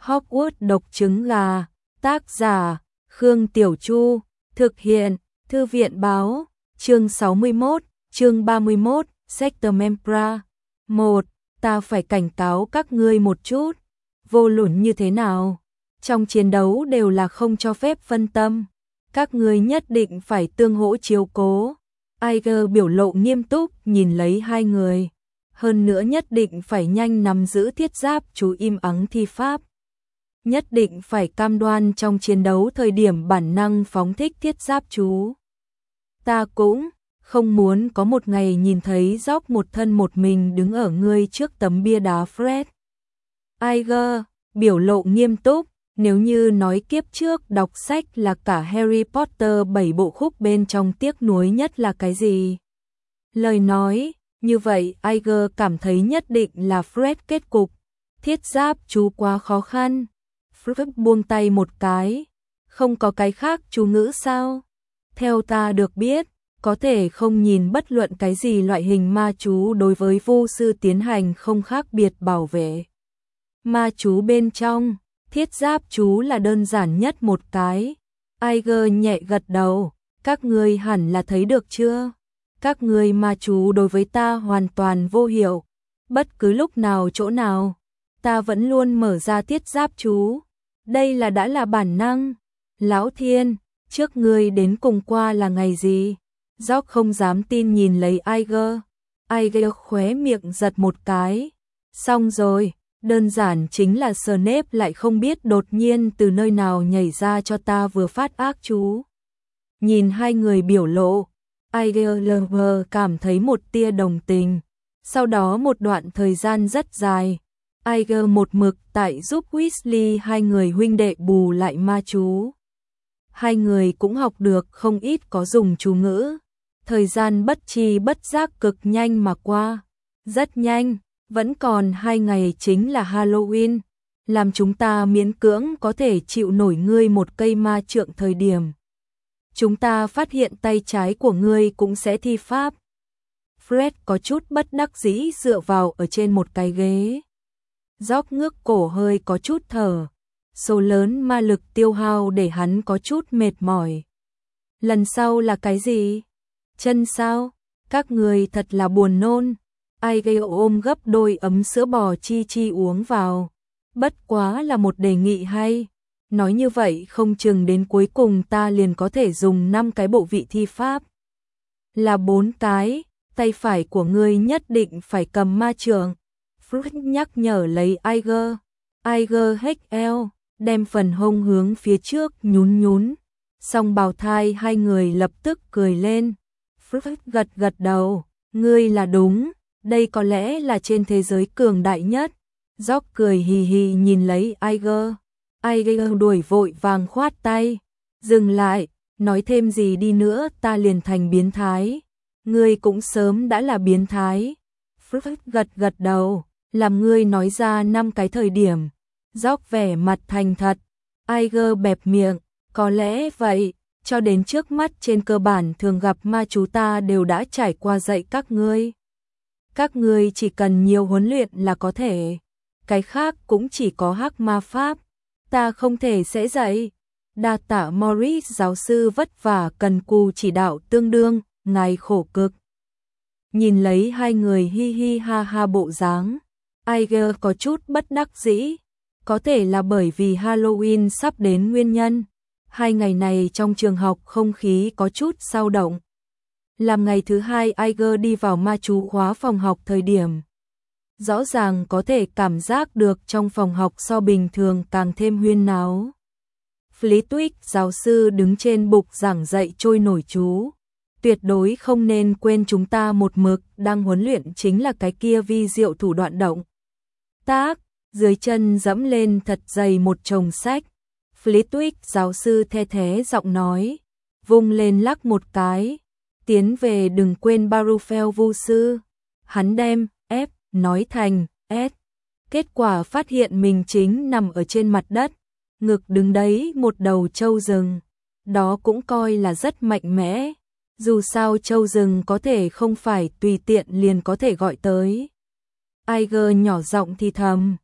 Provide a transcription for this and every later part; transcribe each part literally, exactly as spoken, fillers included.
Hogwarts độc trứng gà, tác giả, Khương Tiểu Chu, thực hiện, Thư viện báo, chương sáu mươi mốt, chương ba mươi mốt, Sector Membra. một. Ta phải cảnh cáo các ngươi một chút, vô luận như thế nào, trong chiến đấu đều là không cho phép phân tâm, các ngươi nhất định phải tương hỗ chiếu cố. Iger biểu lộ nghiêm túc nhìn lấy hai người, hơn nữa nhất định phải nhanh nắm giữ thiết giáp chú im ắng thi pháp. Nhất định phải cam đoan trong chiến đấu thời điểm bản năng phóng thích thiết giáp chú. Ta cũng không muốn có một ngày nhìn thấy George một thân một mình đứng ở ngươi trước tấm bia đá Fred. Iger biểu lộ nghiêm túc, nếu như nói kiếp trước đọc sách là cả Harry Potter bảy bộ khúc bên trong tiếc nuối nhất là cái gì? Lời nói, như vậy Iger cảm thấy nhất định là Fred kết cục. Thiết giáp chú quá khó khăn. Fred buông tay một cái. Không có cái khác chú ngữ sao? Theo ta được biết, có thể không nhìn bất luận cái gì loại hình ma chú đối với vô sư tiến hành không khác biệt bảo vệ. Ma chú bên trong, thiết giáp chú là đơn giản nhất một cái. Iger nhẹ gật đầu, các ngươi hẳn là thấy được chưa? Các ngươi ma chú đối với ta hoàn toàn vô hiệu. Bất cứ lúc nào chỗ nào, ta vẫn luôn mở ra thiết giáp chú. Đây là đã là bản năng. Lão Thiên, trước ngươi đến cùng qua là ngày gì? George không dám tin nhìn lấy Iger. Iger khóe miệng giật một cái. Xong rồi, đơn giản chính là Snape lại không biết đột nhiên từ nơi nào nhảy ra cho ta vừa phát ác chú. Nhìn hai người biểu lộ, Iger lờ cảm thấy một tia đồng tình. Sau đó một đoạn thời gian rất dài, Iger một mực tại giúp Weasley hai người huynh đệ bù lại ma chú. Hai người cũng học được không ít có dùng chú ngữ. Thời gian bất tri bất giác cực nhanh mà qua. Rất nhanh, vẫn còn hai ngày chính là Halloween. Làm chúng ta miễn cưỡng có thể chịu nổi ngươi một cây ma trượng thời điểm. Chúng ta phát hiện tay trái của ngươi cũng sẽ thi pháp. Fred có chút bất đắc dĩ dựa vào ở trên một cái ghế. George ngước cổ hơi có chút thở. Số lớn ma lực tiêu hao để hắn có chút mệt mỏi. Lần sau là cái gì? Chân sao? Các người thật là buồn nôn. Iger ôm gấp đôi ấm sữa bò chi chi uống vào. Bất quá là một đề nghị hay. Nói như vậy không chừng đến cuối cùng ta liền có thể dùng năm cái bộ vị thi pháp. Là bốn cái, tay phải của ngươi nhất định phải cầm ma trượng. Fred nhắc nhở lấy Iger. Iger hếch eo, đem phần hông hướng phía trước nhún nhún. Song bào thai hai người lập tức cười lên. Fred gật gật đầu, ngươi là đúng, đây có lẽ là trên thế giới cường đại nhất. George cười hì hì nhìn lấy Iger. Iger đuổi vội vàng khoát tay. Dừng lại, nói thêm gì đi nữa ta liền thành biến thái. Ngươi cũng sớm đã là biến thái. Fred gật gật đầu, làm ngươi nói ra năm cái thời điểm. George vẻ mặt thành thật. Iger bẹp miệng, có lẽ vậy, cho đến trước mắt trên cơ bản thường gặp ma chú ta đều đã trải qua dạy các ngươi. Các ngươi chỉ cần nhiều huấn luyện là có thể. Cái khác cũng chỉ có hắc ma pháp. Ta không thể sẽ dạy. Đa tạ Morris giáo sư vất vả cần cù chỉ đạo tương đương, ngài khổ cực. Nhìn lấy hai người hi hi ha ha bộ dáng, Iger có chút bất đắc dĩ. Có thể là bởi vì Halloween sắp đến nguyên nhân. Hai ngày này trong trường học không khí có chút xao động. Làm ngày thứ hai Iger đi vào ma chú khóa phòng học thời điểm. Rõ ràng có thể cảm giác được trong phòng học so bình thường càng thêm huyên náo. Flitwick giáo sư đứng trên bục giảng dạy trôi nổi chú. Tuyệt đối không nên quên chúng ta một mực đang huấn luyện chính là cái kia vi diệu thủ đoạn động tác. Dưới chân dẫm lên thật dày một chồng sách. Flitwick giáo sư the thế giọng nói. Vung lên lắc một cái. Tiến về đừng quên Barufel vu sư. Hắn đem F nói thành S. Kết quả phát hiện mình chính nằm ở trên mặt đất. Ngực đứng đấy một đầu trâu rừng. Đó cũng coi là rất mạnh mẽ. Dù sao trâu rừng có thể không phải tùy tiện liền có thể gọi tới. Iger nhỏ giọng thì thầm.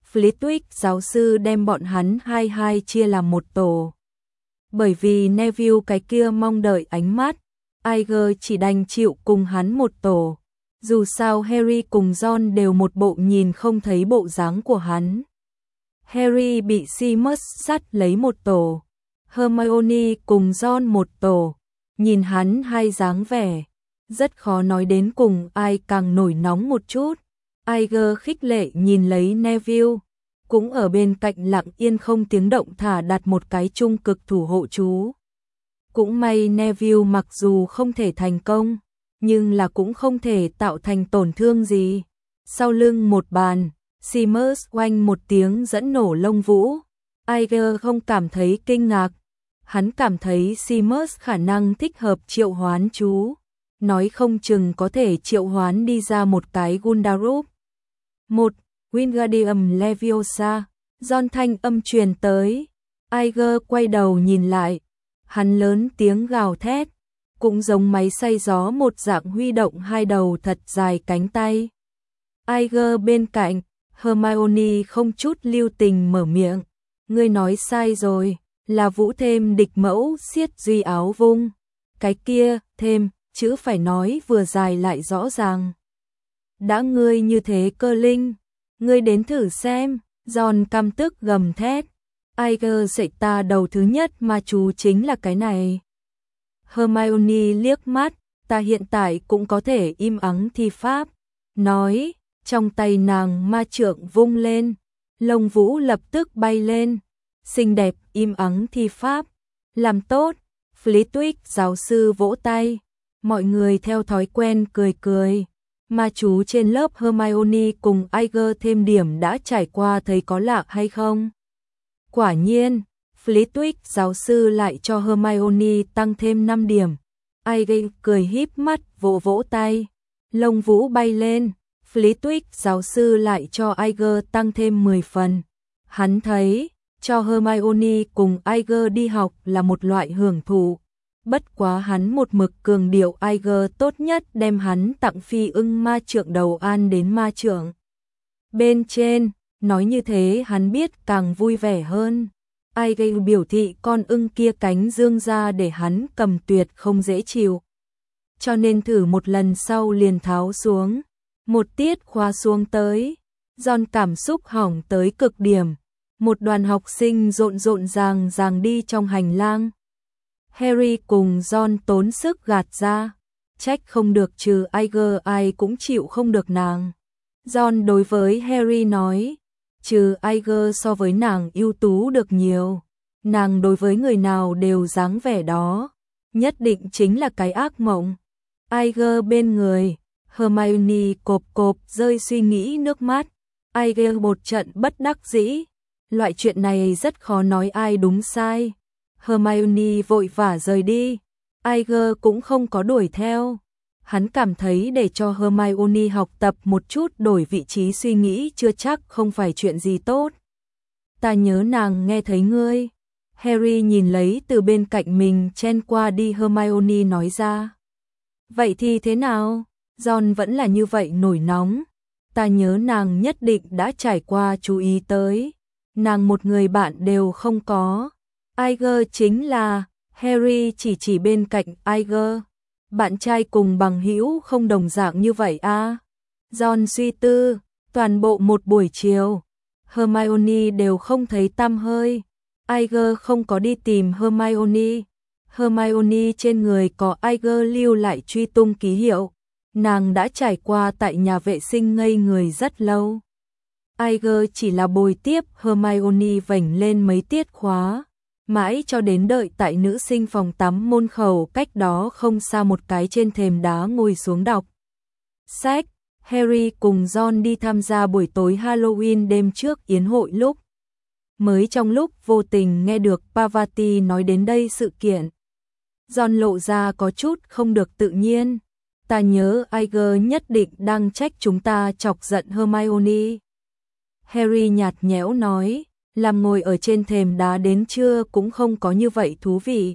Flitwick giáo sư đem bọn hắn hai hai chia làm một tổ. Bởi vì Neville cái kia mong đợi ánh mắt, Iger chỉ đành chịu cùng hắn một tổ. Dù sao Harry cùng Ron đều một bộ nhìn không thấy bộ dáng của hắn. Harry bị Seamus dắt lấy một tổ, Hermione cùng Ron một tổ. Nhìn hắn hai dáng vẻ, rất khó nói đến cùng ai càng nổi nóng một chút. Iger khích lệ nhìn lấy Neville, cũng ở bên cạnh lặng yên không tiếng động thả đặt một cái trung cực thủ hộ chú. Cũng may Neville mặc dù không thể thành công, nhưng là cũng không thể tạo thành tổn thương gì. Sau lưng một bàn, Seamus oanh một tiếng dẫn nổ lông vũ. Iger không cảm thấy kinh ngạc. Hắn cảm thấy Seamus khả năng thích hợp triệu hoán chú. Nói không chừng có thể triệu hoán đi ra một cái Gundahrup. Một, Wingardium Leviosa. Ron thanh âm truyền tới. Iger quay đầu nhìn lại. Hắn lớn tiếng gào thét. Cũng giống máy xay gió một dạng huy động hai đầu thật dài cánh tay. Iger bên cạnh, Hermione không chút lưu tình mở miệng. Ngươi nói sai rồi, là vũ thêm địch mẫu xiết duy áo vung. Cái kia, thêm, chữ phải nói vừa dài lại rõ ràng. Đã ngươi như thế cơ linh, ngươi đến thử xem. Ron căm tức gầm thét. Iger dạy ta đầu thứ nhất mà chú chính là cái này. Hermione liếc mắt, ta hiện tại cũng có thể im ắng thi pháp. Nói, trong tay nàng ma trượng vung lên, lông vũ lập tức bay lên. Xinh đẹp im ắng thi pháp. Làm tốt. Flitwick giáo sư vỗ tay. Mọi người theo thói quen cười cười. Ma chú trên lớp Hermione cùng Iger thêm điểm đã trải qua thấy có lạ hay không? Quả nhiên, Flitwick giáo sư lại cho Hermione tăng thêm năm điểm. Iger cười híp mắt vỗ vỗ tay. Lông vũ bay lên. Flitwick giáo sư lại cho Iger tăng thêm mười phần. Hắn thấy, cho Hermione cùng Iger đi học là một loại hưởng thụ. Bất quá hắn một mực cường điệu Iger tốt nhất đem hắn tặng phi ưng ma trượng đầu an đến ma trượng bên trên, nói như thế hắn biết càng vui vẻ hơn. Iger biểu thị con ưng kia cánh dương ra để hắn cầm tuyệt không dễ chịu. Cho nên thử một lần sau liền tháo xuống. Một tiết khóa xuống tới, Ron cảm xúc hỏng tới cực điểm. Một đoàn học sinh rộn rộn ràng ràng đi trong hành lang. Harry cùng Ron tốn sức gạt ra. Trách không được trừ Iger ai cũng chịu không được nàng. Ron đối với Harry nói, trừ Iger so với nàng ưu tú được nhiều. Nàng đối với người nào đều dáng vẻ đó. Nhất định chính là cái ác mộng. Iger bên người, Hermione cộp cộp rơi suy nghĩ nước mắt. Iger một trận bất đắc dĩ. Loại chuyện này rất khó nói ai đúng sai. Hermione vội vã rời đi. Iger cũng không có đuổi theo. Hắn cảm thấy để cho Hermione học tập một chút đổi vị trí suy nghĩ chưa chắc không phải chuyện gì tốt. Ta nhớ nàng nghe thấy ngươi. Harry nhìn lấy từ bên cạnh mình chen qua đi Hermione nói ra. Vậy thì thế nào? Ron vẫn là như vậy nổi nóng. Ta nhớ nàng nhất định đã trải qua chú ý tới. Nàng một người bạn đều không có. Iger chính là, Harry chỉ chỉ bên cạnh Iger. Bạn trai cùng bằng hữu không đồng dạng như vậy à? Ron suy tư, toàn bộ một buổi chiều, Hermione đều không thấy tăm hơi. Iger không có đi tìm Hermione. Hermione trên người có Iger lưu lại truy tung ký hiệu. Nàng đã trải qua tại nhà vệ sinh ngây người rất lâu. Iger chỉ là bồi tiếp Hermione vểnh lên mấy tiết khóa. Mãi cho đến đợi tại nữ sinh phòng tắm môn khẩu cách đó không xa một cái trên thềm đá ngồi xuống đọc sách. Harry cùng Ron đi tham gia buổi tối Halloween đêm trước yến hội lúc. Mới trong lúc vô tình nghe được Pavati nói đến đây sự kiện. Ron lộ ra có chút không được tự nhiên. Ta nhớ Iger nhất định đang trách chúng ta chọc giận Hermione. Harry nhạt nhẽo nói, làm ngồi ở trên thềm đá đến trưa cũng không có như vậy thú vị.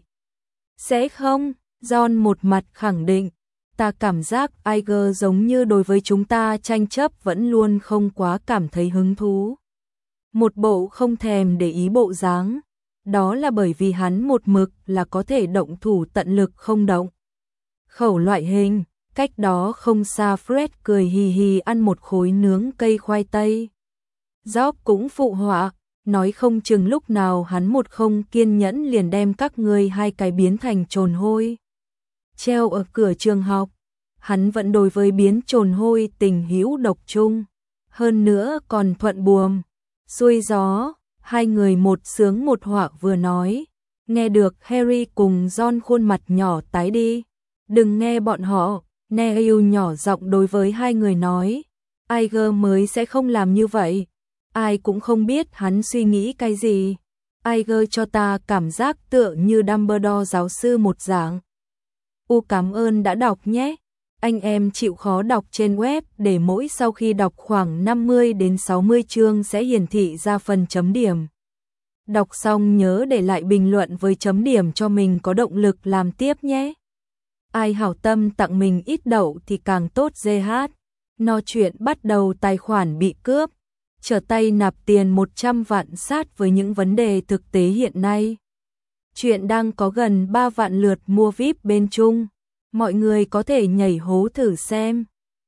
Sẽ không? Ron một mặt khẳng định. Ta cảm giác Iger giống như đối với chúng ta tranh chấp vẫn luôn không quá cảm thấy hứng thú. một bộ không thèm để ý bộ dáng. Đó là bởi vì hắn một mực là có thể động thủ tận lực không động khẩu loại hình. Cách đó không xa Fred cười hì hì ăn một khối nướng cây khoai tây. Job cũng phụ họa, nói không chừng lúc nào hắn một không kiên nhẫn liền đem các ngươi hai cái biến thành trồn hôi. Treo ở cửa trường học, hắn vẫn đối với biến trồn hôi tình hữu độc chung. Hơn nữa còn thuận buồm, xuôi gió, hai người một sướng một họa vừa nói. Nghe được Harry cùng Ron khuôn mặt nhỏ tái đi. Đừng nghe bọn họ, Neville nhỏ giọng đối với hai người nói. Iger mới sẽ không làm như vậy. Ai cũng không biết hắn suy nghĩ cái gì. Iger cho ta cảm giác tựa như Dumbledore giáo sư một dạng. U cảm ơn đã đọc nhé. Anh em chịu khó đọc trên web để mỗi sau khi đọc khoảng năm mươi đến sáu mươi chương sẽ hiển thị ra phần chấm điểm. Đọc xong nhớ để lại bình luận với chấm điểm cho mình có động lực làm tiếp nhé. Ai hảo tâm tặng mình ít đậu thì càng tốt giê hát. No chuyện bắt đầu tài khoản bị cướp. Trở tay nạp tiền một trăm vạn sát với những vấn đề thực tế hiện nay. Chuyện đang có gần ba vạn lượt mua víp bên Trung. Mọi người có thể nhảy hố thử xem.